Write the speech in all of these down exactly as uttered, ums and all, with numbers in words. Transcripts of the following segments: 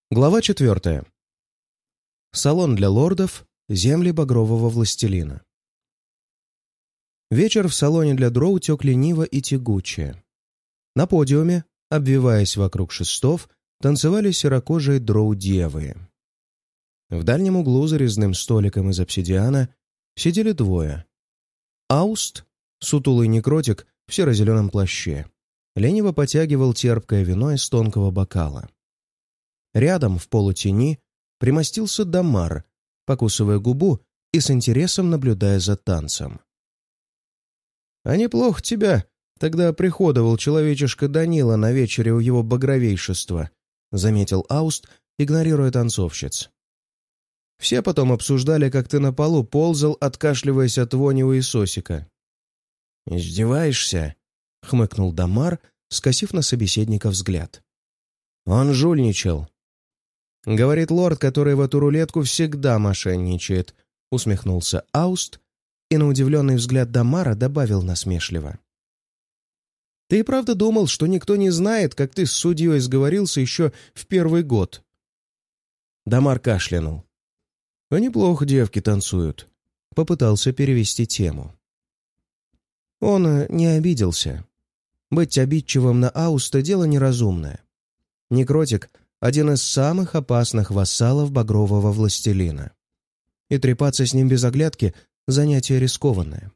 Глава четвертая. Салон для лордов. Земли багрового властелина. Вечер в салоне для дроу тек лениво и тягуче. На подиуме, обвиваясь вокруг шестов, танцевали серокожие дроу-девы. В дальнем углу за резным столиком из обсидиана сидели двое. Ауст, сутулый некротик в серо-зеленом плаще, лениво потягивал терпкое вино из тонкого бокала. Рядом, в полутени, примостился Дамар, покусывая губу и с интересом наблюдая за танцем. «А неплохо тебя тогда приходовал человечишка Данила на вечере у его багровейшества», — заметил Ауст, игнорируя танцовщиц. «Все потом обсуждали, как ты на полу ползал, откашливаясь от вони у Иисосика». «Издеваешься?» — хмыкнул Дамар, скосив на собеседника взгляд. «Он жульничал». «Говорит лорд, который в эту рулетку всегда мошенничает», — усмехнулся Ауст и на удивленный взгляд Дамара добавил насмешливо. «Ты и правда думал, что никто не знает, как ты с судьей сговорился еще в первый год?» Дамар кашлянул. «А неплохо девки танцуют», — попытался перевести тему. Он не обиделся. Быть обидчивым на Ауста — дело неразумное. Некротик — один из самых опасных вассалов багрового властелина. И трепаться с ним без оглядки — занятие рискованное.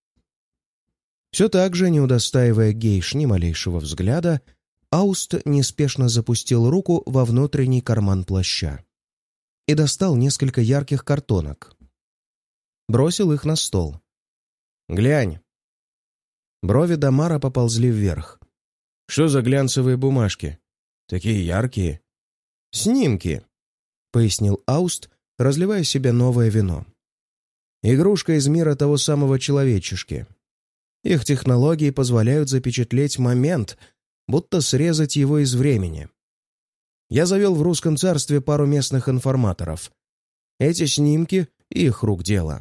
Все так же, не удостаивая гейш ни малейшего взгляда, Ауст неспешно запустил руку во внутренний карман плаща и достал несколько ярких картонок. Бросил их на стол. «Глянь». Брови Дамара поползли вверх. «Что за глянцевые бумажки? Такие яркие». «Снимки», — пояснил Ауст, разливая себе новое вино. «Игрушка из мира того самого человечишки. Их технологии позволяют запечатлеть момент, будто срезать его из времени. Я завел в русском царстве пару местных информаторов. Эти снимки — их рук дело».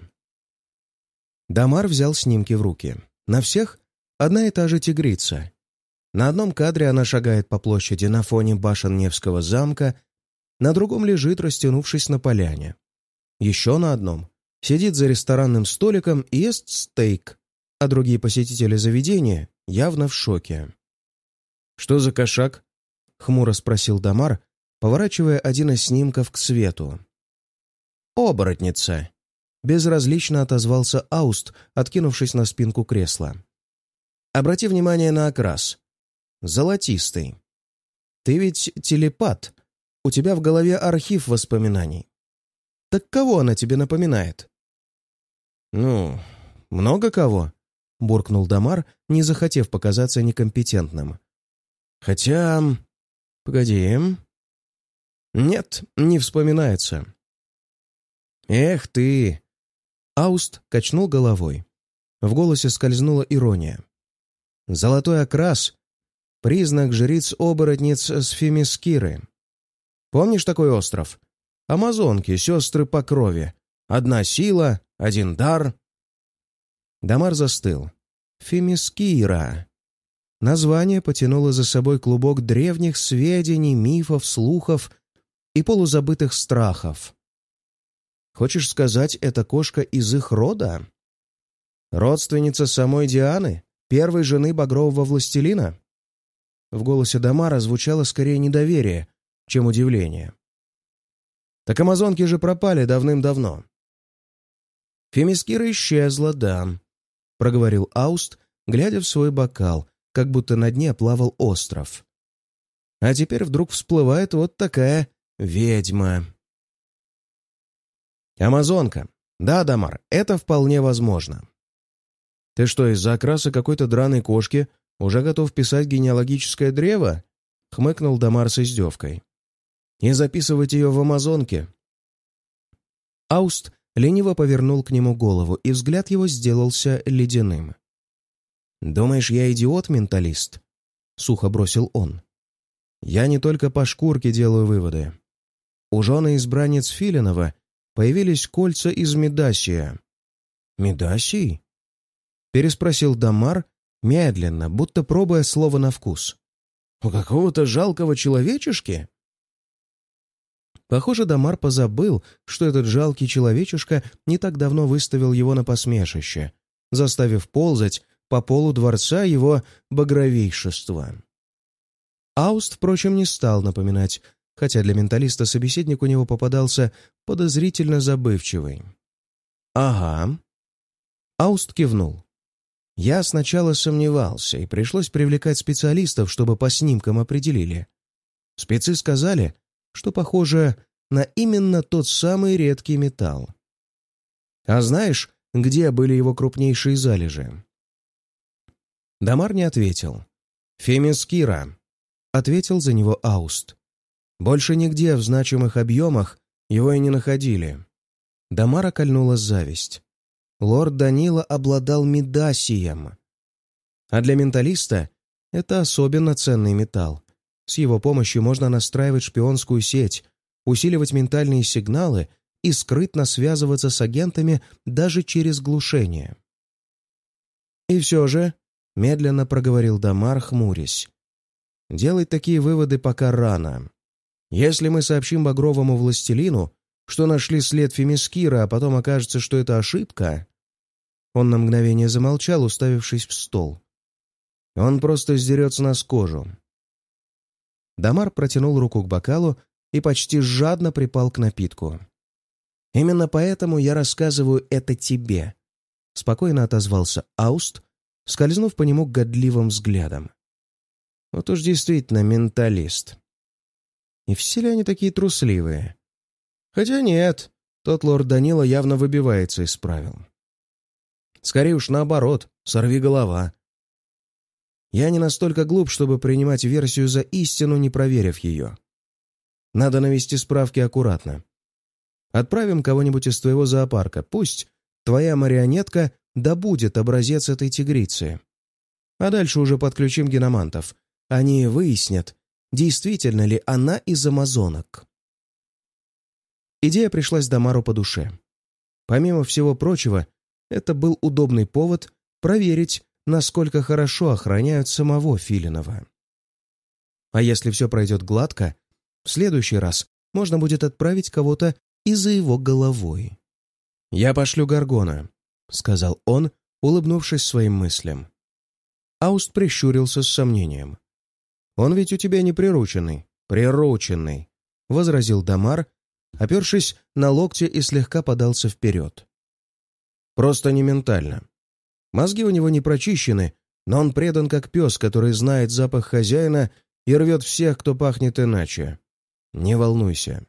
Дамар взял снимки в руки. На всех одна и та же тигрица. На одном кадре она шагает по площади на фоне башен Невского замка, на другом лежит, растянувшись на поляне. Еще на одном сидит за ресторанным столиком и ест стейк, а другие посетители заведения явно в шоке. «Что за кошак?» — хмуро спросил Дамар, поворачивая один из снимков к свету. «Оборотница», — безразлично отозвался Ауст, откинувшись на спинку кресла. «Обрати внимание на окрас. Золотистый. Ты ведь телепат. У тебя в голове архив воспоминаний. Так кого она тебе напоминает?» «Ну, много кого», — буркнул Дамар, не захотев показаться некомпетентным. «Хотя... Погоди. Нет, не вспоминается». «Эх ты!» Ауст качнул головой. В голосе скользнула ирония. «Золотой окрас — признак жриц-оборотниц с Фемискиры. Помнишь такой остров? Амазонки, сестры по крови. Одна сила, один дар». Дамар застыл. Фемискира. Название потянуло за собой клубок древних сведений, мифов, слухов и полузабытых страхов. «Хочешь сказать, это кошка из их рода? Родственница самой Дианы, первой жены багрового властелина?» В голосе Дамара звучало скорее недоверие, чем удивление. «Так амазонки же пропали давным-давно». «Фемискира исчезла, да», — проговорил Ауст, глядя в свой бокал, как будто на дне плавал остров. «А теперь вдруг всплывает вот такая ведьма». «Амазонка. Да, Дамар, это вполне возможно». «Ты что, из-за окраса какой-то драной кошки уже готов писать генеалогическое древо?» — хмыкнул Дамар с издевкой. «И записывать ее в Амазонке?» Ауст лениво повернул к нему голову, и взгляд его сделался ледяным. «Думаешь, я идиот-менталист?» — сухо бросил он. «Я не только по шкурке делаю выводы. У жены избранниц Филинова появились кольца из Медасия». «Медасий?» — переспросил Дамар медленно, будто пробуя слово на вкус. «У какого-то жалкого человечешки?» Похоже, Дамар позабыл, что этот жалкий человечишка не так давно выставил его на посмешище, заставив ползать по полу дворца его багровейшества. Ауст, впрочем, не стал напоминать, хотя для менталиста собеседник у него попадался подозрительно забывчивый. «Ага». Ауст кивнул. «Я сначала сомневался, и пришлось привлекать специалистов, чтобы по снимкам определили. Спецы сказали, что похоже на именно тот самый редкий металл. А знаешь, где были его крупнейшие залежи?» Дамар не ответил. «Фемискира», — ответил за него Ауст. «Больше нигде в значимых объемах его и не находили». Дамара кольнула зависть. Лорд Данила обладал мидасием. А для менталиста это особенно ценный металл. С его помощью можно настраивать шпионскую сеть, усиливать ментальные сигналы и скрытно связываться с агентами даже через глушение. «И все же», — медленно проговорил Дамар, хмурясь, — «делать такие выводы пока рано. Если мы сообщим Багровому властелину, что нашли след Фемискира, а потом окажется, что это ошибка...» Он на мгновение замолчал, уставившись в стол. «Он просто сдерет с нас кожу». Дамар протянул руку к бокалу и почти жадно припал к напитку. «Именно поэтому я рассказываю это тебе», — спокойно отозвался Ауст, скользнув по нему годливым взглядом. «Вот уж действительно менталист. И все ли они такие трусливые? Хотя нет, тот лорд Данила явно выбивается из правил. Скорее уж наоборот, сорви голова. Я не настолько глуп, чтобы принимать версию за истину, не проверив ее. Надо навести справки аккуратно. Отправим кого-нибудь из твоего зоопарка. Пусть твоя марионетка добудет образец этой тигрицы. А дальше уже подключим геномантов. Они выяснят, действительно ли она из амазонок». Идея пришлась Дамару по душе. Помимо всего прочего, это был удобный повод проверить, насколько хорошо охраняют самого Филинова. А если все пройдет гладко, в следующий раз можно будет отправить кого-то и за его головой. «Я пошлю Гаргона», — сказал он, улыбнувшись своим мыслям. Ауст прищурился с сомнением. «Он ведь у тебя не прирученный». «Прирученный», — возразил Дамар, опершись на локте и слегка подался вперед. «Просто не ментально. Мозги у него не прочищены, но он предан как пес, который знает запах хозяина и рвет всех, кто пахнет иначе. Не волнуйся».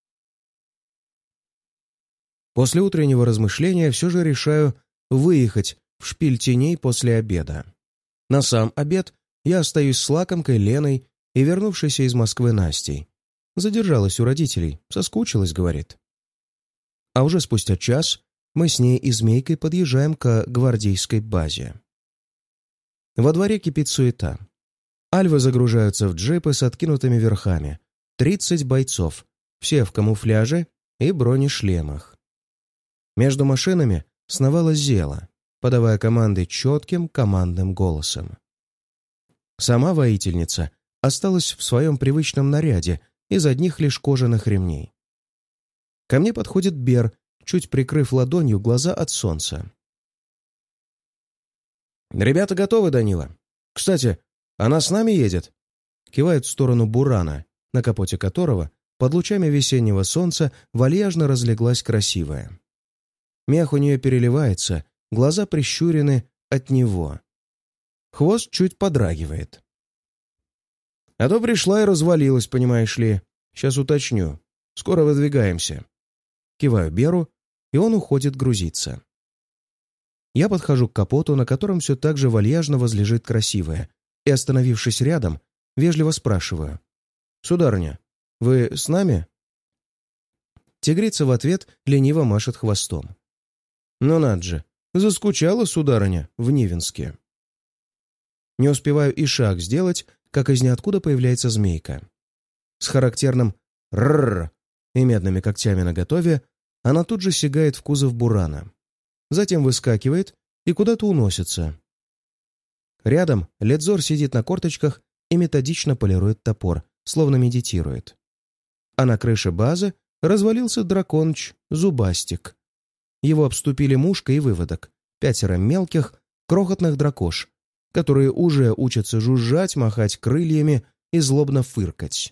После утреннего размышления все же решаю выехать в шпиль теней после обеда. На сам обед я остаюсь с лакомкой Леной и вернувшейся из Москвы Настей. Задержалась у родителей, соскучилась, говорит. А уже спустя час мы с ней и Змейкой подъезжаем к гвардейской базе. Во дворе кипит суета. Альвы загружаются в джипы с откинутыми верхами. Тридцать бойцов, все в камуфляже и бронешлемах. Между машинами сновала Зела, подавая команды четким командным голосом. Сама воительница осталась в своем привычном наряде из одних лишь кожаных ремней. Ко мне подходит Бер, чуть прикрыв ладонью глаза от солнца. «Ребята готовы, Данила? Кстати, она с нами едет?» Кивает в сторону Бурана, на капоте которого под лучами весеннего солнца вальяжно разлеглась красивая. Мех у нее переливается, глаза прищурены от него. Хвост чуть подрагивает. «А то пришла и развалилась, понимаешь ли. Сейчас уточню. Скоро выдвигаемся». Киваю Беру, и он уходит грузиться. Я подхожу к капоту, на котором все так же вальяжно возлежит красивая, и, остановившись рядом, вежливо спрашиваю. «Сударыня, вы с нами?» Тигрица в ответ лениво машет хвостом. «Ну надо же, заскучала, сударыня, в Нивенске». Не успеваю и шаг сделать, как из ниоткуда появляется Змейка. С характерным «рррр» и медными когтями наготове она тут же сигает в кузов Бурана. Затем выскакивает и куда-то уносится. Рядом Ледзор сидит на корточках и методично полирует топор, словно медитирует. а на крыше базы развалился драконыч Зубастик. Его обступили мушка и выводок, пятеро мелких, крохотных дракош, которые уже учатся жужжать, махать крыльями и злобно фыркать.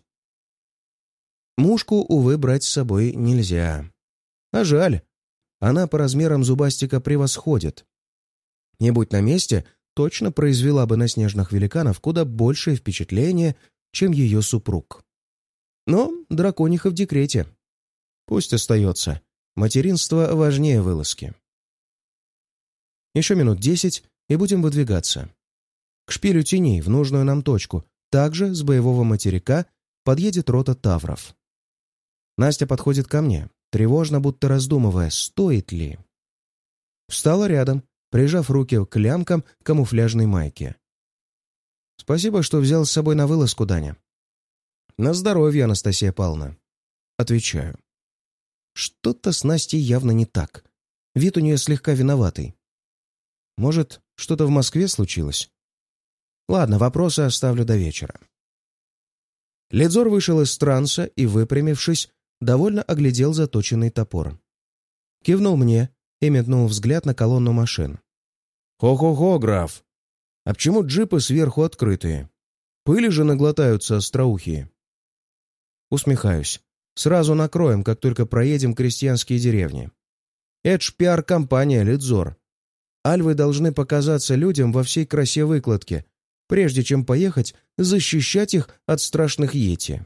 Мушку, увы, брать с собой нельзя. А жаль, она по размерам Зубастика превосходит. Не будь на месте, точно произвела бы на снежных великанов куда большее впечатление, чем ее супруг. Но дракониха в декрете. Пусть остается. Материнство важнее вылазки. Еще минут десять, и будем выдвигаться. К шпилю теней, в нужную нам точку. Также с боевого материка подъедет рота тавров. Настя подходит ко мне, тревожно, будто раздумывая, стоит ли. Встала рядом, прижав руки к лямкам камуфляжной майки. «Спасибо, что взял с собой на вылазку, Даня». «На здоровье, Анастасия Павловна». Отвечаю. Что-то с Настей явно не так. Вид у нее слегка виноватый. Может, что-то в Москве случилось? Ладно, вопросы оставлю до вечера. Ледзор вышел из транса и, выпрямившись, довольно оглядел заточенный топор. Кивнул мне и метнул взгляд на колонну машин. «Хо-хо-хо, граф! А почему джипы сверху открытые? Пыли же наглотаются остроухие». Усмехаюсь. Сразу накроем, как только проедем крестьянские деревни. Это ж пиар-компания «Ледзор». Альвы должны показаться людям во всей красе выкладки, прежде чем поехать защищать их от страшных йети.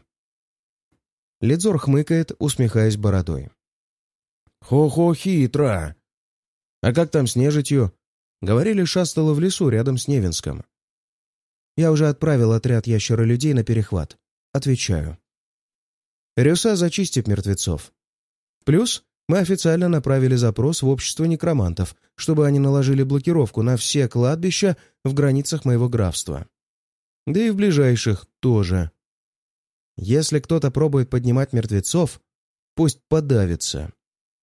Ледзор хмыкает, усмехаясь бородой. «Хо-хо, хитро! А как там с нежитью? Говорили, шастала в лесу рядом с Невинском». Я уже отправил отряд ящеролюдей на перехват. Отвечаю. Рюса зачистит мертвецов. Плюс мы официально направили запрос в общество некромантов, чтобы они наложили блокировку на все кладбища в границах моего графства. Да и в ближайших тоже. Если кто-то пробует поднимать мертвецов, пусть подавится.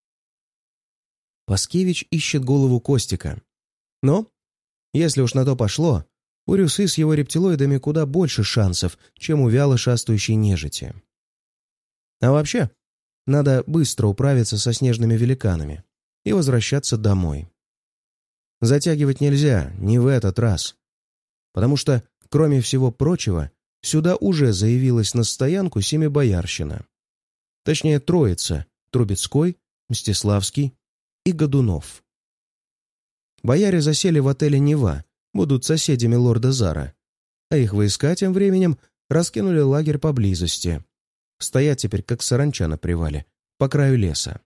Паскевич ищет голову Костика. Но, если уж на то пошло, у Рюсы с его рептилоидами куда больше шансов, чем у вяло шастающей нежити. А вообще, надо быстро управиться со снежными великанами и возвращаться домой. Затягивать нельзя, не в этот раз. Потому что, кроме всего прочего, сюда уже заявилась на стоянку семибоярщина. Точнее, троица — Трубецкой, Мстиславский и Годунов. Бояре засели в отеле «Нева», будут соседями лорда Зара, а их войска тем временем раскинули лагерь поблизости. Стоят теперь, как саранча на привале, по краю леса.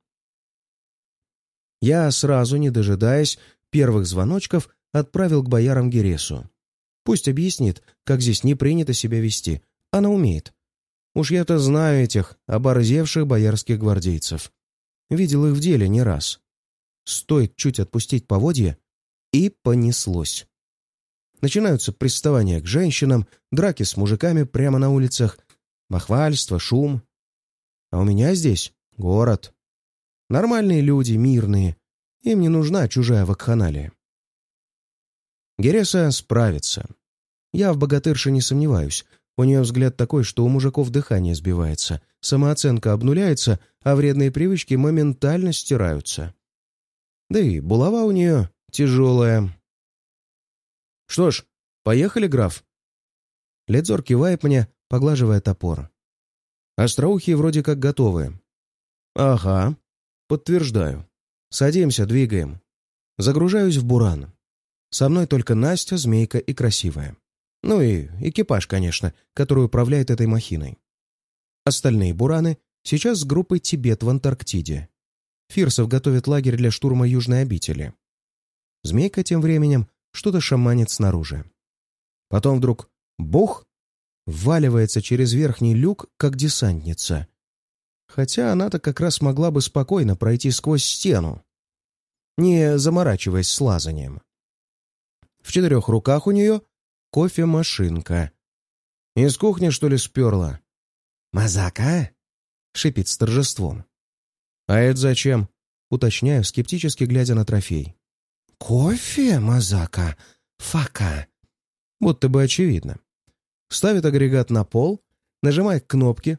Я, сразу не дожидаясь первых звоночков, отправил к боярам Гересу. Пусть объяснит, как здесь не принято себя вести. Она умеет. Уж я-то знаю этих оборзевших боярских гвардейцев. Видел их в деле не раз. Стоит чуть отпустить поводья, и понеслось. Начинаются приставания к женщинам, драки с мужиками прямо на улицах, бахвальство, шум. А у меня здесь город. Нормальные люди, мирные. Им не нужна чужая вакханалия. Гереса справится. Я в богатырше не сомневаюсь. У нее взгляд такой, что у мужиков дыхание сбивается, самооценка обнуляется, а вредные привычки моментально стираются. Да и булава у нее тяжелая. Что ж, поехали, граф. Ледзор кивает мне, поглаживая топор. Остроухие вроде как готовы. Ага, подтверждаю. Садимся, двигаем. Загружаюсь в буран. Со мной только Настя, Змейка и Красивая. Ну и экипаж, конечно, который управляет этой махиной. Остальные бураны сейчас с группой «Тибет» в Антарктиде. Фирсов готовит лагерь для штурма Южной обители. Змейка тем временем что-то шаманит снаружи. Потом вдруг бух! Вваливается через верхний люк, как десантница. Хотя она-то как раз могла бы спокойно пройти сквозь стену, не заморачиваясь с лазанием. В четырех руках у нее кофемашинка. Из кухни, что ли, сперла? «Мазака?» — шипит с торжеством. «А это зачем?» — уточняю, скептически глядя на трофей. «Кофе, Мазака? Фака!» Будто бы очевидно. Ставит агрегат на пол, нажимает кнопки,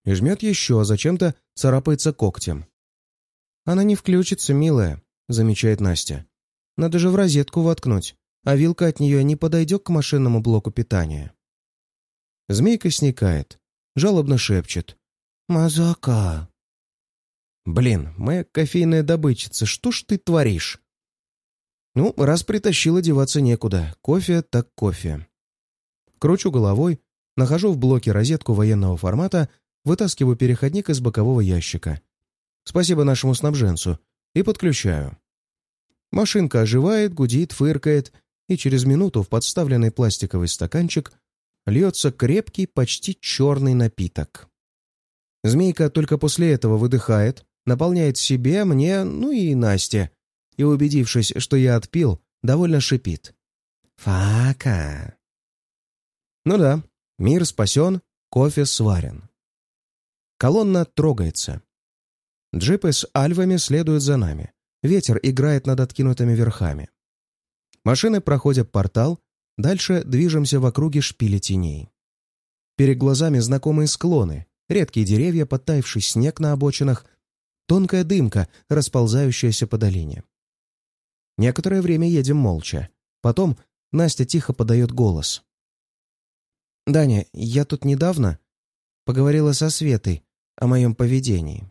И жмет еще, а зачем-то царапается когтем. «Она не включится, милая», — замечает Настя. «Надо же в розетку воткнуть, а вилка от нее не подойдет к машинному блоку питания». Змейка сникает, жалобно шепчет. «Мазака!» «Блин, моя кофейная добытчица, что ж ты творишь?» Ну, раз притащила, деваться некуда. Кофе так кофе. Кручу головой, нахожу в блоке розетку военного формата, вытаскиваю переходник из бокового ящика. Спасибо нашему снабженцу. И подключаю. Машинка оживает, гудит, фыркает, и через минуту в подставленный пластиковый стаканчик льется крепкий, почти черный напиток. Змейка только после этого выдыхает, наполняет себе, мне, ну и Насте, и, убедившись, что я отпил, довольно шипит. «Фака!» Ну да, мир спасен, кофе сварен. Колонна трогается. Джипы с альвами следуют за нами. Ветер играет над откинутыми верхами. Машины проходят портал, дальше движемся в округе шпиля теней. Перед глазами знакомые склоны, редкие деревья, подтаявший снег на обочинах, тонкая дымка, расползающаяся по долине. Некоторое время едем молча. Потом Настя тихо подает голос. «Даня, я тут недавно поговорила со Светой о моем поведении».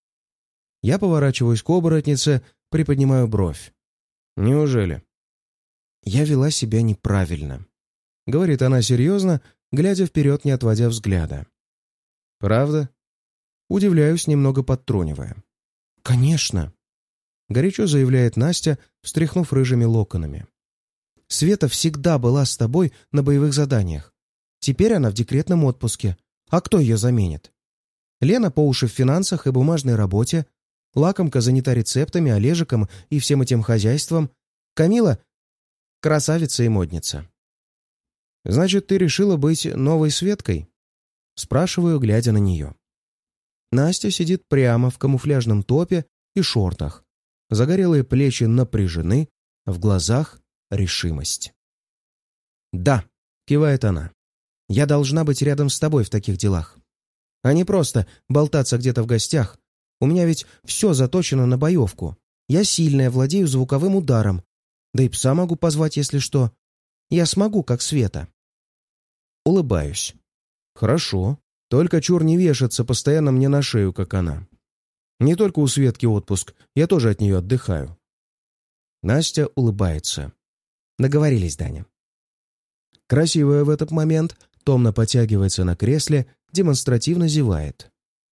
Я поворачиваюсь к оборотнице, приподнимаю бровь. «Неужели?» «Я вела себя неправильно», — говорит она серьезно, глядя вперед, не отводя взгляда. «Правда?» Удивляюсь, немного подтрунивая. «Конечно», — горячо заявляет Настя, встряхнув рыжими локонами. «Света всегда была с тобой на боевых заданиях. Теперь она в декретном отпуске. А кто ее заменит? Лена по уши в финансах и бумажной работе, Лакомка занята рецептами, Олежиком и всем этим хозяйством. Камила — красавица и модница». «Значит, ты решила быть новой Светкой?» Спрашиваю, глядя на нее. Настя сидит прямо в камуфляжном топе и шортах. Загорелые плечи напряжены, в глазах решимость. «Да», — кивает она, — «я должна быть рядом с тобой в таких делах. А не просто болтаться где-то в гостях. У меня ведь все заточено на боевку. Я сильная, владею звуковым ударом. Да и пса могу позвать, если что. Я смогу, как Света». Улыбаюсь. «Хорошо. Только чур не вешаться постоянно мне на шею, как она. Не только у Светки отпуск, я тоже от нее отдыхаю». Настя улыбается. Договорились, Даня. Красивая в этот момент томно потягивается на кресле, демонстративно зевает.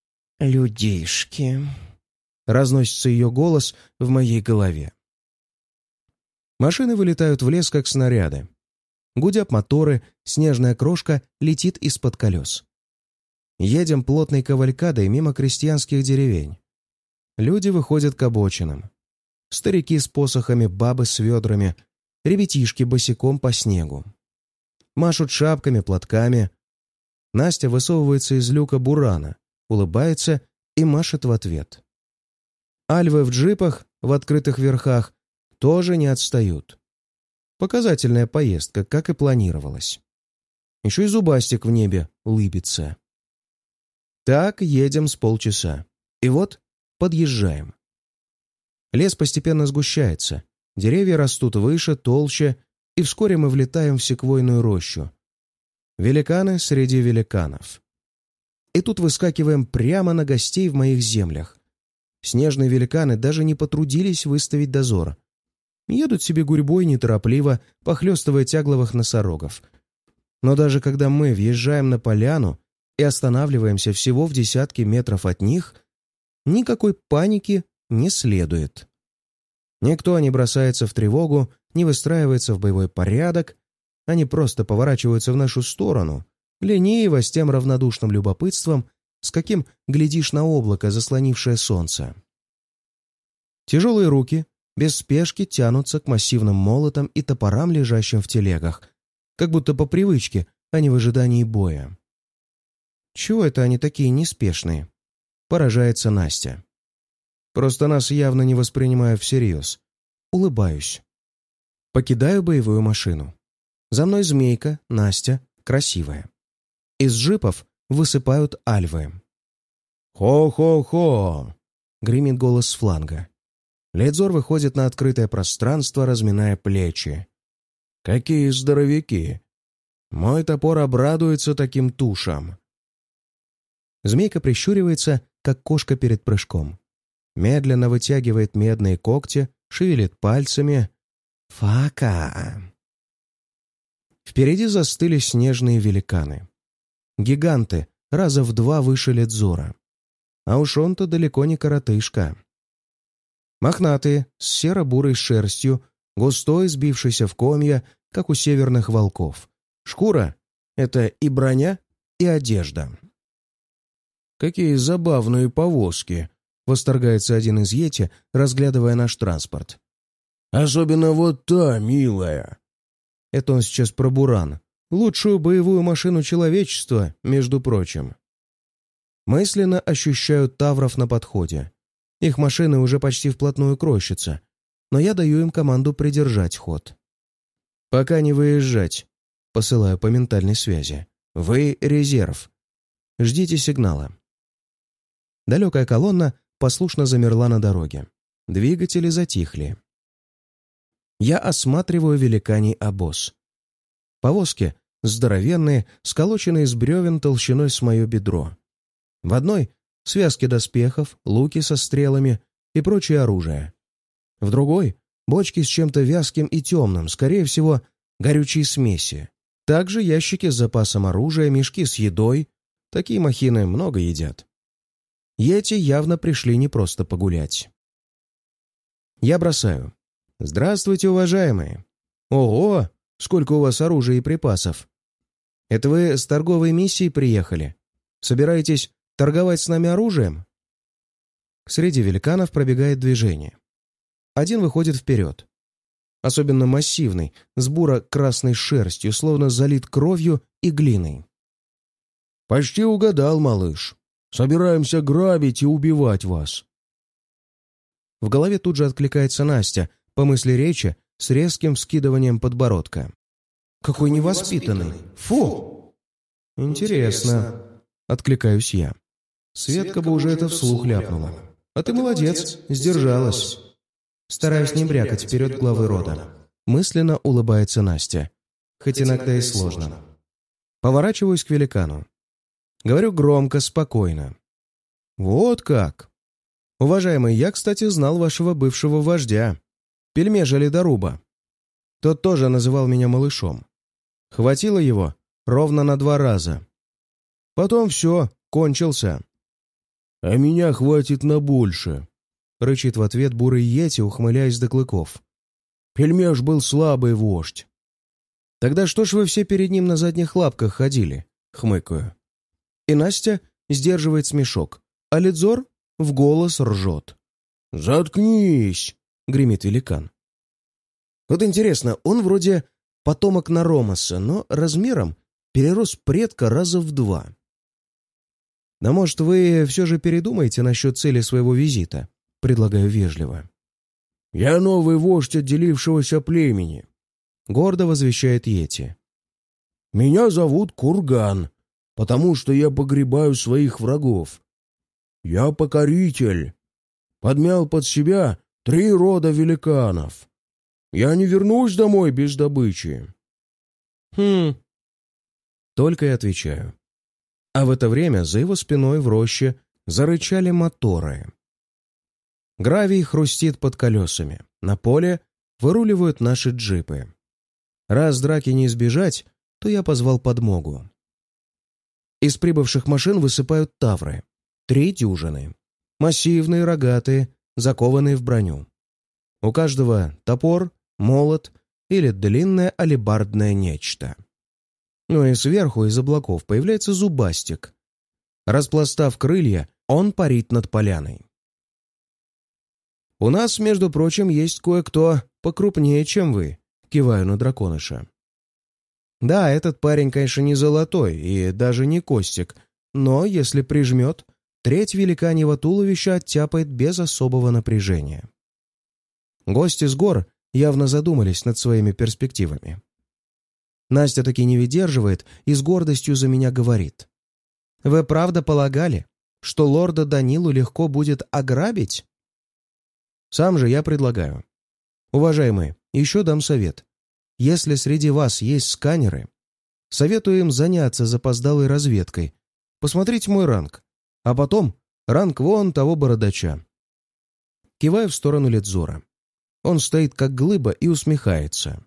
«Людишки», — разносится ее голос в моей голове. Машины вылетают в лес, как снаряды. Гудят моторы, снежная крошка летит из-под колес. Едем плотной кавалькадой мимо крестьянских деревень. Люди выходят к обочинам. Старики с посохами, бабы с ведрами, ребятишки босиком по снегу. Машут шапками, платками. Настя высовывается из люка бурана, улыбается и машет в ответ. Альвы в джипах, в открытых верхах, тоже не отстают. Показательная поездка, как и планировалось. Еще и зубастик в небе лыбится. Так едем с полчаса. И вот подъезжаем. Лес постепенно сгущается. Деревья растут выше, толще, и вскоре мы влетаем в секвойную рощу. Великаны среди великанов. И тут выскакиваем прямо на гостей в моих землях. Снежные великаны даже не потрудились выставить дозор. Едут себе гурьбой неторопливо, похлестывая тягловых носорогов. Но даже когда мы въезжаем на поляну и останавливаемся всего в десятке метров от них, никакой паники не следует. Никто не бросается в тревогу, не выстраивается в боевой порядок, они просто поворачиваются в нашу сторону, лениво, с тем равнодушным любопытством, с каким глядишь на облако, заслонившее солнце. Тяжелые руки без спешки тянутся к массивным молотам и топорам, лежащим в телегах, как будто по привычке, а не в ожидании боя. «Чего это они такие неспешные?» — поражается Настя. Просто нас явно не воспринимают всерьез. Улыбаюсь. Покидаю боевую машину. За мной Змейка, Настя, красивая. Из джипов высыпают альвы. «Хо-хо-хо!» — гремит голос с фланга. Лейдзор выходит на открытое пространство, разминая плечи. «Какие здоровяки! Мой топор обрадуется таким тушам!» Змейка прищуривается, как кошка перед прыжком. Медленно вытягивает медные когти, шевелит пальцами. «Фака!» Впереди застыли снежные великаны. Гиганты, раза в два выше Лейдзора. А уж он-то далеко не коротышка. Мохнатые, с серо-бурой шерстью, густой, сбившийся в комья, как у северных волков. Шкура — это и броня, и одежда. «Какие забавные повозки!» — восторгается один из йети, разглядывая наш транспорт. «Особенно вот та, милая!» Это он сейчас про Буран. Лучшую боевую машину человечества, между прочим. Мысленно ощущаю тавров на подходе. Их машины уже почти вплотную крощатся, но я даю им команду придержать ход. «Пока не выезжать», — посылаю по ментальной связи. «Вы — резерв. Ждите сигнала». Далекая колонна послушно замерла на дороге. Двигатели затихли. Я осматриваю великаний обоз. Повозки здоровенные, сколоченные из бревен толщиной с мое бедро. В одной — связки доспехов, луки со стрелами и прочее оружие. В другой — бочки с чем-то вязким и темным, скорее всего, горючей смеси. Также ящики с запасом оружия, мешки с едой. Такие махины много едят. Йети явно пришли не просто погулять. Я бросаю. «Здравствуйте, уважаемые! Ого! Сколько у вас оружия и припасов! Это вы с торговой миссией приехали? Собираетесь торговать с нами оружием?» Среди великанов пробегает движение. Один выходит вперед. Особенно массивный, с буро-красной шерстью, словно залит кровью и глиной. «Почти угадал, малыш. Собираемся грабить и убивать вас». В голове тут же откликается Настя, по мысли речи, с резким вскидыванием подбородка. «Какой невоспитанный! Фу!» «Интересно», — откликаюсь я. Светка бы уже это вслух ляпнула. «А ты молодец, сдержалась». Стараюсь не брякать вперед главы рода. Мысленно улыбается Настя. Хоть иногда и сложно. Поворачиваюсь к великану. Говорю громко, спокойно. «Вот как! Уважаемый, я, кстати, знал вашего бывшего вождя, Пельмежа Ледоруба. Тот тоже называл меня малышом. Хватило его ровно на два раза. Потом все, кончился». «А меня хватит на больше», — рычит в ответ бурый йети, ухмыляясь до клыков. «Пельмеж был слабый вождь». «Тогда что ж вы все перед ним на задних лапках ходили?» — хмыкаю. И Настя сдерживает смешок, а Лейдзор в голос ржет. «Заткнись!» — гремит великан. Вот интересно, он вроде потомок Наромаса, но размером перерос предка раза в два. «Да может, вы все же передумаете насчет цели своего визита?» — предлагаю вежливо. «Я новый вождь отделившегося племени», — гордо возвещает йети. «Меня зовут Курган, потому что я погребаю своих врагов. Я покоритель. Подмял под себя три рода великанов. Я не вернусь домой без добычи». «Хм...» Только и отвечаю. А в это время за его спиной в роще зарычали моторы. Гравий хрустит под колесами. На поле выруливают наши джипы. Раз драки не избежать, то я позвал подмогу. Из прибывших машин высыпают тавры. Три дюжины. Массивные, рогатые, закованные в броню. У каждого топор, молот или длинное алебардное нечто. Ну и сверху из облаков появляется зубастик. Распластав крылья, он парит над поляной. «У нас, между прочим, есть кое-кто покрупнее, чем вы», — киваю на драконыша. «Да, этот парень, конечно, не золотой и даже не костик, но, если прижмет, треть великаньего туловища оттяпает без особого напряжения». Гости с гор явно задумались над своими перспективами. Настя таки не выдерживает и с гордостью за меня говорит. «Вы правда полагали, что лорда Данилу легко будет ограбить? Сам же я предлагаю. Уважаемые, еще дам совет. Если среди вас есть сканеры, советую им заняться запоздалой разведкой. Посмотрите мой ранг, а потом ранг вон того бородача. Киваю в сторону Ледзора. Он стоит как глыба и усмехается.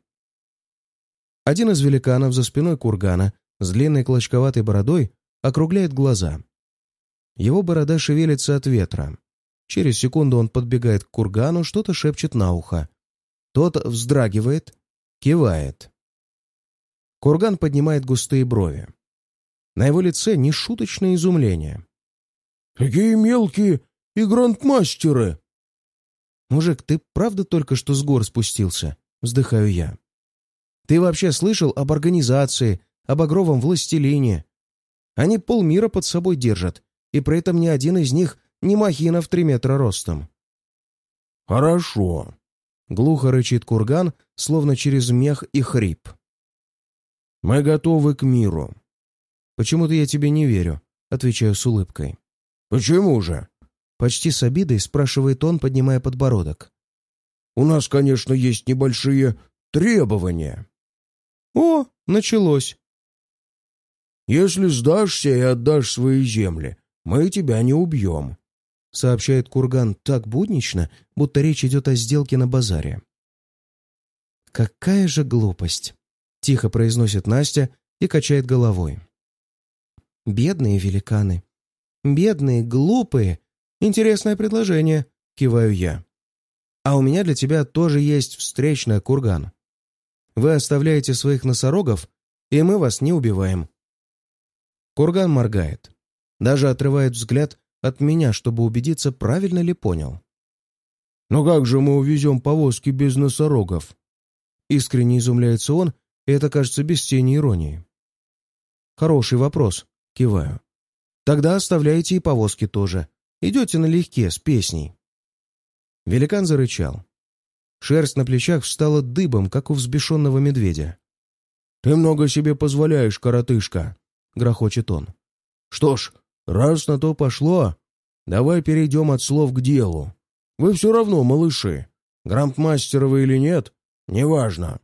Один из великанов за спиной кургана с длинной клочковатой бородой округляет глаза. Его борода шевелится от ветра. Через секунду он подбегает к кургану, что-то шепчет на ухо. Тот вздрагивает, кивает. Курган поднимает густые брови. На его лице нешуточное изумление. «Такие мелкие и грандмастеры!» «Мужик, ты правда только что с гор спустился?» — вздыхаю я. «Ты вообще слышал об организации, об Багровом властелине? Они полмира под собой держат, и при этом ни один из них не махина в три метра ростом». «Хорошо», — глухо рычит курган, словно через мех и хрип. «Мы готовы к миру». «Почему-то я тебе не верю», — отвечаю с улыбкой. «Почему же?» — почти с обидой спрашивает он, поднимая подбородок. «У нас, конечно, есть небольшие требования». «О, началось!» «Если сдашься и отдашь свои земли, мы тебя не убьем», — сообщает курган так буднично, будто речь идет о сделке на базаре. «Какая же глупость!» — тихо произносит Настя и качает головой. «Бедные великаны! Бедные, глупые! Интересное предложение!» — киваю я. «А у меня для тебя тоже есть встречная, курган. Вы оставляете своих носорогов, и мы вас не убиваем». Курган моргает. Даже отрывает взгляд от меня, чтобы убедиться, правильно ли понял. «Но как же мы увезем повозки без носорогов?» Искренне изумляется он, и это кажется без тени иронии. «Хороший вопрос», — киваю. «Тогда оставляйте и повозки тоже. Идете налегке, с песней». Великан зарычал. Шерсть на плечах встала дыбом, как у взбешенного медведя. «Ты много себе позволяешь, коротышка», — грохочет он. «Что ж, раз на то пошло, давай перейдем от слов к делу. Вы все равно малыши. Грандмастеровы или нет, неважно».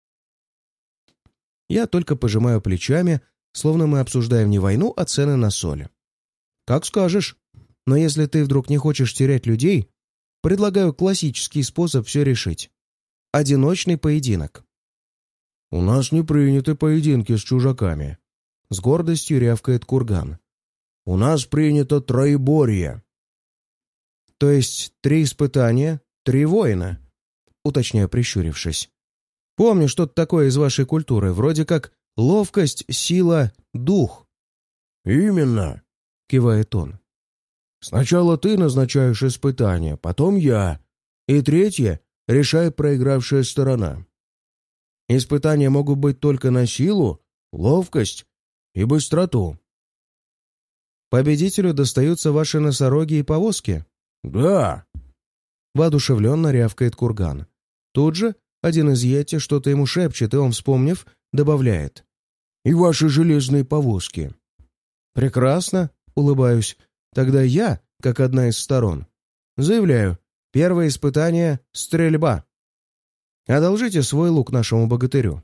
Я только пожимаю плечами, словно мы обсуждаем не войну, а цены на соль. «Как скажешь. Но если ты вдруг не хочешь терять людей, предлагаю классический способ все решить. Одиночный поединок». «У нас не приняты поединки с чужаками», — с гордостью рявкает курган. «У нас принято троеборье». «То есть три испытания, три воина?» — уточняю, прищурившись. «Помню что-то такое из вашей культуры, вроде как ловкость, сила, дух». «Именно», — кивает он. «Сначала ты назначаешь испытания, потом я, и третье решает проигравшая сторона. Испытания могут быть только на силу, ловкость и быстроту». «Победителю достаются ваши носороги и повозки?» «Да», — воодушевленно рявкает курган. Тут же один из йети что-то ему шепчет, и он, вспомнив, добавляет. «И ваши железные повозки». «Прекрасно», — улыбаюсь. «Тогда я, как одна из сторон, заявляю, первое испытание — стрельба. Одолжите свой лук нашему богатырю».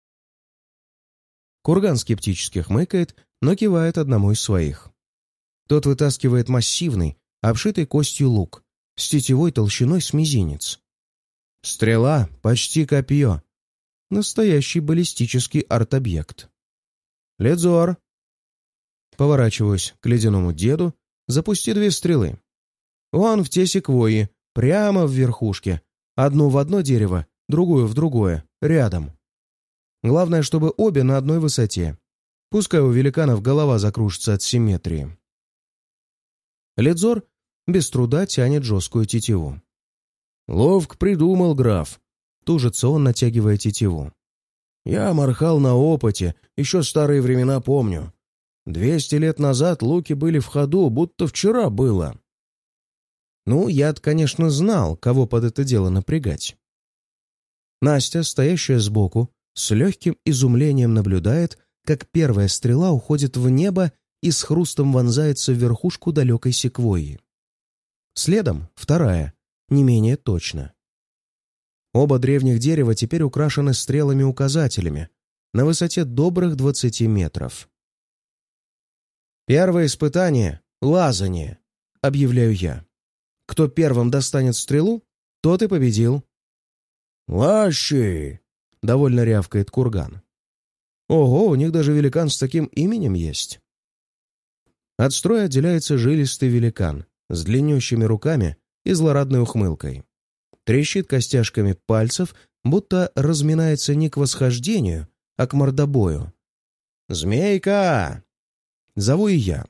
Курган скептически хмыкает, но кивает одному из своих. Тот вытаскивает массивный, обшитый костью лук, с тетивой толщиной с мизинец. Стрела — почти копье. Настоящий баллистический арт-объект. «Ледзор!» Поворачиваюсь к ледяному деду. «Запусти две стрелы. Вон в те секвойи, прямо в верхушке. Одну в одно дерево, другую в другое, рядом. Главное, чтобы обе на одной высоте. Пускай у великанов голова закружится от симметрии». Ледзор без труда тянет жесткую тетиву. «Ловко придумал, граф», — тужится он, натягивая тетиву. «Я морхал на опыте, еще старые времена помню. Двести лет назад луки были в ходу, будто вчера было». Ну, я-то, конечно, знал, кого под это дело напрягать. Настя, стоящая сбоку, с легким изумлением наблюдает, как первая стрела уходит в небо и с хрустом вонзается в верхушку далекой секвойи. Следом вторая, не менее точно. Оба древних дерева теперь украшены стрелами-указателями на высоте добрых двадцати метров. «Первое испытание — лазанье», — объявляю я. «Кто первым достанет стрелу, тот и победил». «Лащи!» — довольно рявкает Курган. «Ого, у них даже великан с таким именем есть». От строя отделяется жилистый великан с длиннющими руками и злорадной ухмылкой. Трещит костяшками пальцев, будто разминается не к восхождению, а к мордобою. «Змейка!» Зову и я.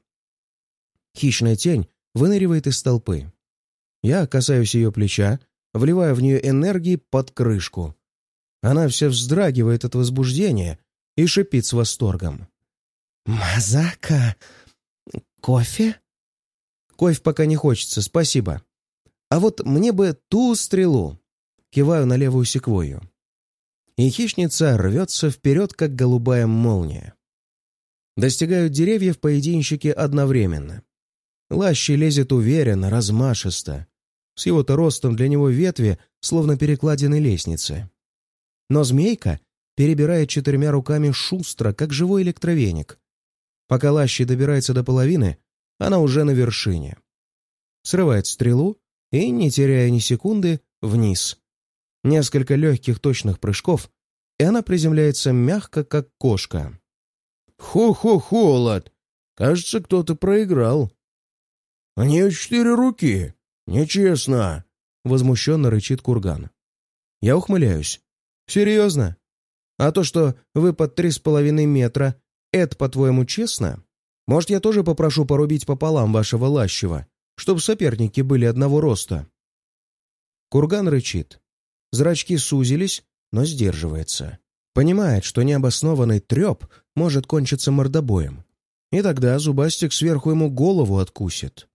Хищная тень выныривает из толпы. Я касаюсь ее плеча, вливая в нее энергии под крышку. Она вся вздрагивает от возбуждения и шипит с восторгом. «Мазака! Кофе?» «Кофе пока не хочется, спасибо. А вот мне бы ту стрелу!» Киваю на левую секвойю. И хищница рвется вперед, как голубая молния. Достигают деревьев поединщики одновременно. Лащи лезет уверенно, размашисто. С его-то ростом для него ветви, словно перекладины лестницы. Но змейка перебирает четырьмя руками шустро, как живой электровеник. Пока Лащи добирается до половины, она уже на вершине. Срывает стрелу и, не теряя ни секунды, вниз. Несколько легких точных прыжков, и она приземляется мягко, как кошка. «Хо-хо-холод! Кажется, кто-то проиграл». «У нее четыре руки! Нечестно!» — возмущенно рычит Курган. Я ухмыляюсь. «Серьезно? А то, что вы под три с половиной метра, это, по-твоему, честно? Может, я тоже попрошу порубить пополам вашего Лащева, чтобы соперники были одного роста?» Курган рычит. Зрачки сузились, но сдерживается. Понимает, что необоснованный треп может кончиться мордобоем. И тогда зубастик сверху ему голову откусит.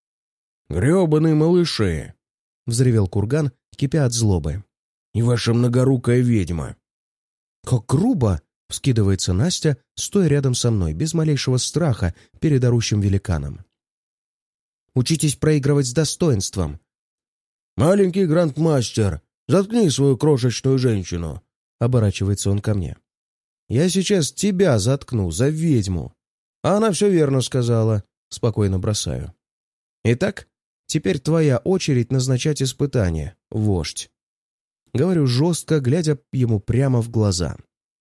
«Гребаные малыши!» — взревел Курган, кипя от злобы. «И ваша многорукая ведьма!» «Как грубо!» — вскидывается Настя, стоя рядом со мной, без малейшего страха перед орущим великаном. «Учитесь проигрывать с достоинством!» «Маленький грандмастер, заткни свою крошечную женщину!» — оборачивается он ко мне. «Я сейчас тебя заткну за ведьму!» «А она все верно сказала!» — спокойно бросаю. «Итак, теперь твоя очередь назначать испытания, вождь!» Говорю жестко, глядя ему прямо в глаза.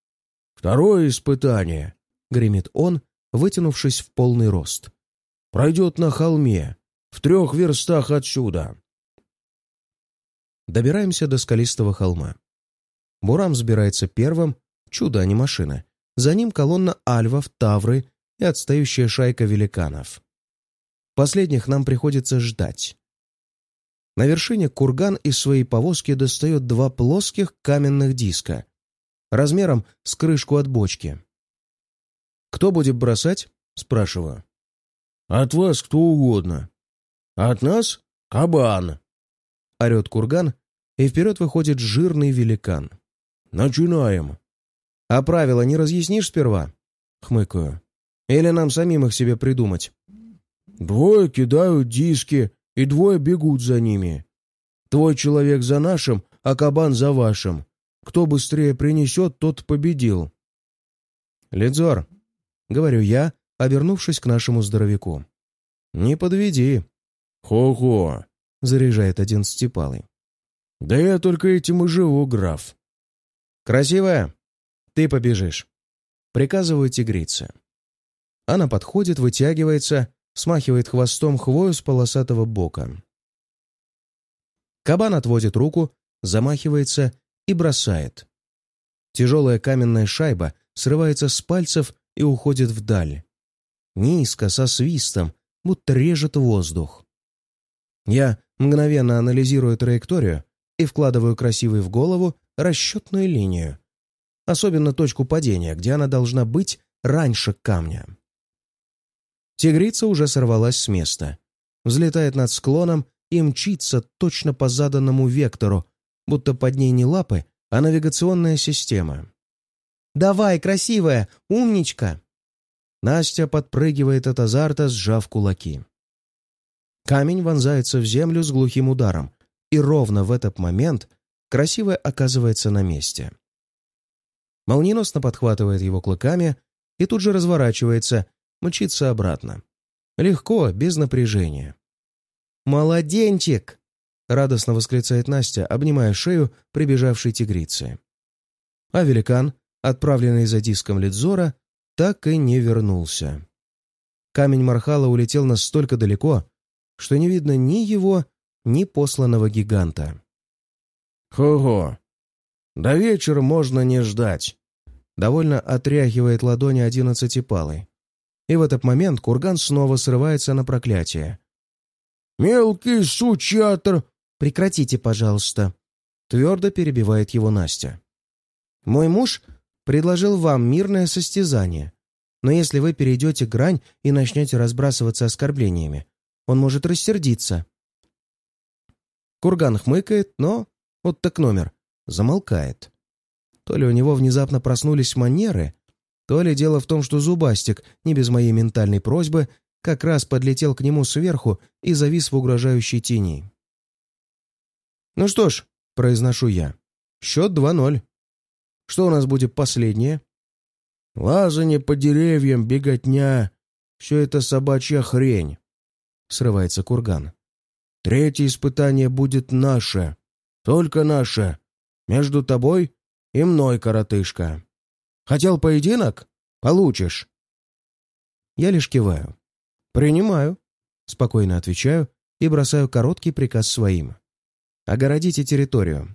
«Второе испытание!» — гремит он, вытянувшись в полный рост. «Пройдет на холме, в трех верстах отсюда!» Добираемся до скалистого холма. Бурам сбирается первым, чудо, а не машина. За ним колонна альвов, тавры и отстающая шайка великанов. Последних нам приходится ждать. На вершине Курган из своей повозки достает два плоских каменных диска, размером с крышку от бочки. «Кто будет бросать?» — спрашиваю. «От вас кто угодно. От нас — кабан!» — орет Курган, и вперед выходит жирный великан. «Начинаем!» «А правила не разъяснишь сперва?» — хмыкаю. «Или нам самим их себе придумать?» «Двое кидают диски, и двое бегут за ними. Твой человек за нашим, а кабан за вашим. Кто быстрее принесет, тот победил». «Лидзор», — говорю я, обернувшись к нашему здоровяку. «Не подведи». «Хо-хо», — заряжает одиннадцатипалый. «Да я только этим и живу, граф». «Красивая? Ты побежишь». Приказываю тигрице. Она подходит, вытягивается, смахивает хвостом хвою с полосатого бока. Кабан отводит руку, замахивается и бросает. Тяжелая каменная шайба срывается с пальцев и уходит вдаль. Низко, со свистом, будто режет воздух. Я мгновенно анализирую траекторию и вкладываю красивой в голову расчетную линию. Особенно точку падения, где она должна быть раньше камня. Тигрица уже сорвалась с места. Взлетает над склоном и мчится точно по заданному вектору, будто под ней не лапы, а навигационная система. «Давай, красивая, умничка!» Настя подпрыгивает от азарта, сжав кулаки. Камень вонзается в землю с глухим ударом, и ровно в этот момент красивая оказывается на месте. Молниеносно подхватывает его клыками и тут же разворачивается, мчится обратно. Легко, без напряжения. «Молоденчик!» — радостно восклицает Настя, обнимая шею прибежавшей тигрицы. А великан, отправленный за диском Лидзора, так и не вернулся. Камень Мархала улетел настолько далеко, что не видно ни его, ни посланного гиганта. «Хо-хо! До вечера можно не ждать!» Довольно отряхивает ладони одиннадцатипалой. И в этот момент курган снова срывается на проклятие. «Мелкий сучатор!» «Прекратите, пожалуйста!» Твердо перебивает его Настя. «Мой муж предложил вам мирное состязание, но если вы перейдете грань и начнете разбрасываться оскорблениями, он может рассердиться». Курган хмыкает, но, вот так номер, замолкает. То ли у него внезапно проснулись манеры, то ли дело в том, что Зубастик, не без моей ментальной просьбы, как раз подлетел к нему сверху и завис в угрожающей тени. «Ну что ж», — произношу я, — «счет два ноль. Что у нас будет последнее?» «Лазанье по деревьям, беготня — все это собачья хрень», — срывается курган. «Третье испытание будет наше, только наше, между тобой и мной, коротышка. Хотел поединок? Получишь». Я лишь киваю. «Принимаю», — спокойно отвечаю и бросаю короткий приказ своим. «Огородите территорию».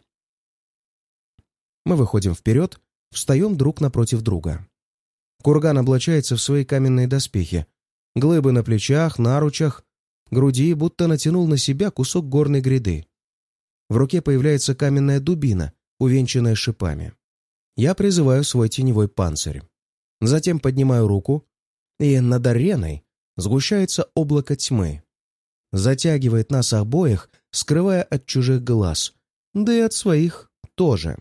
Мы выходим вперед, встаем друг напротив друга. Курган облачается в свои каменные доспехи, глыбы на плечах, наручах, груди, будто натянул на себя кусок горной гряды. В руке появляется каменная дубина, увенчанная шипами. Я призываю свой теневой панцирь. Затем поднимаю руку, и над ареной сгущается облако тьмы. Затягивает нас обоих, скрывая от чужих глаз, да и от своих тоже.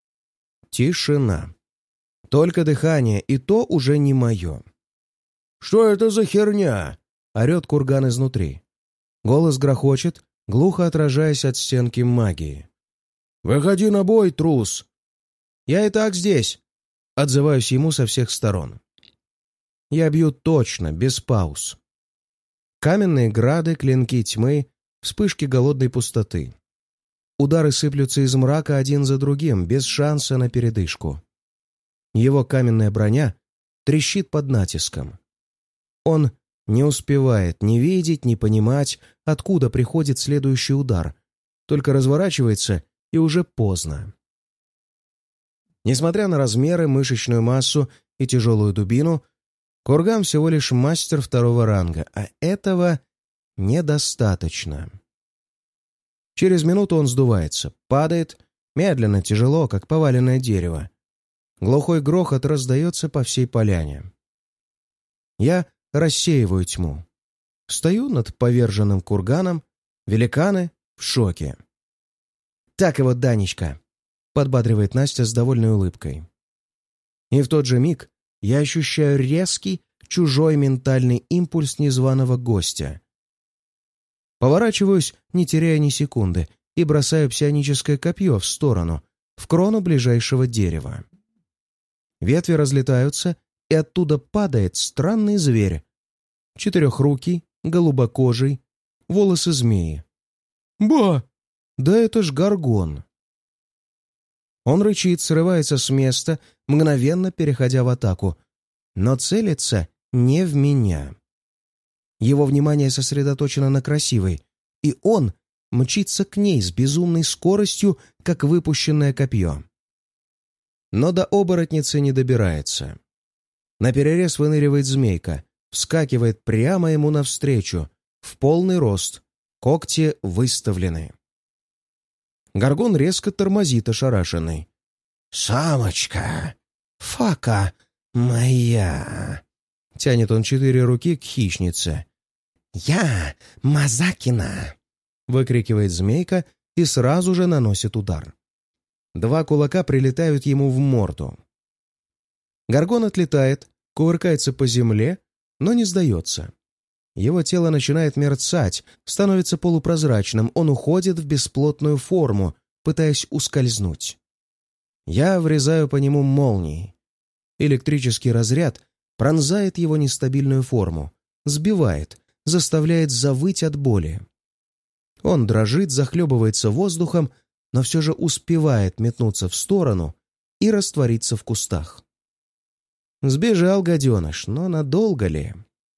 Тишина. Только дыхание, и то уже не мое. «Что это за херня?» — орет курган изнутри. Голос грохочет, глухо отражаясь от стенки магии. «Выходи на бой, трус!» «Я и так здесь!» — отзываюсь ему со всех сторон. Я бью точно, без пауз. Каменные грады, клинки тьмы, вспышки голодной пустоты. Удары сыплются из мрака один за другим, без шанса на передышку. Его каменная броня трещит под натиском. Он не успевает ни видеть, ни понимать, откуда приходит следующий удар, только разворачивается, и уже поздно. Несмотря на размеры, мышечную массу и тяжелую дубину, курган всего лишь мастер второго ранга, а этого недостаточно. Через минуту он сдувается, падает, медленно, тяжело, как поваленное дерево. Глухой грохот раздается по всей поляне. Я рассеиваю тьму. Стою над поверженным курганом, великаны в шоке. «Так его, Данечка!» — подбадривает Настя с довольной улыбкой. И в тот же миг я ощущаю резкий, чужой ментальный импульс незваного гостя. Поворачиваюсь, не теряя ни секунды, и бросаю псионическое копье в сторону, в крону ближайшего дерева. Ветви разлетаются, и оттуда падает странный зверь. Четырехрукий, голубокожий, волосы змеи. «Ба! Да это ж горгон!» Он рычит, срывается с места, мгновенно переходя в атаку, но целится не в меня. Его внимание сосредоточено на красивой, и он мчится к ней с безумной скоростью, как выпущенное копье. Но до оборотницы не добирается. Наперерез выныривает змейка, вскакивает прямо ему навстречу, в полный рост, когти выставлены. Горгон резко тормозит ошарашенный. «Самочка! Фака моя!» Тянет он четыре руки к хищнице. «Я Мазакина!» Выкрикивает змейка и сразу же наносит удар. Два кулака прилетают ему в морду. Горгон отлетает, кувыркается по земле, но не сдается. Его тело начинает мерцать, становится полупрозрачным, он уходит в бесплотную форму, пытаясь ускользнуть. Я врезаю по нему молнией. Электрический разряд пронзает его нестабильную форму, сбивает, заставляет завыть от боли. Он дрожит, захлебывается воздухом, но все же успевает метнуться в сторону и раствориться в кустах. Сбежал гаденыш, но надолго ли?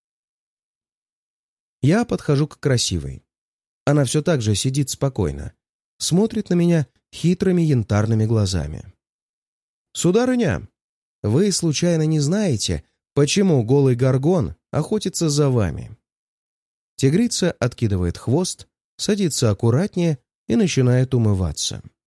Я подхожу к красивой. Она все так же сидит спокойно, смотрит на меня хитрыми янтарными глазами. «Сударыня, вы случайно не знаете, почему голый горгон охотится за вами?» Тигрица откидывает хвост, садится аккуратнее и начинает умываться.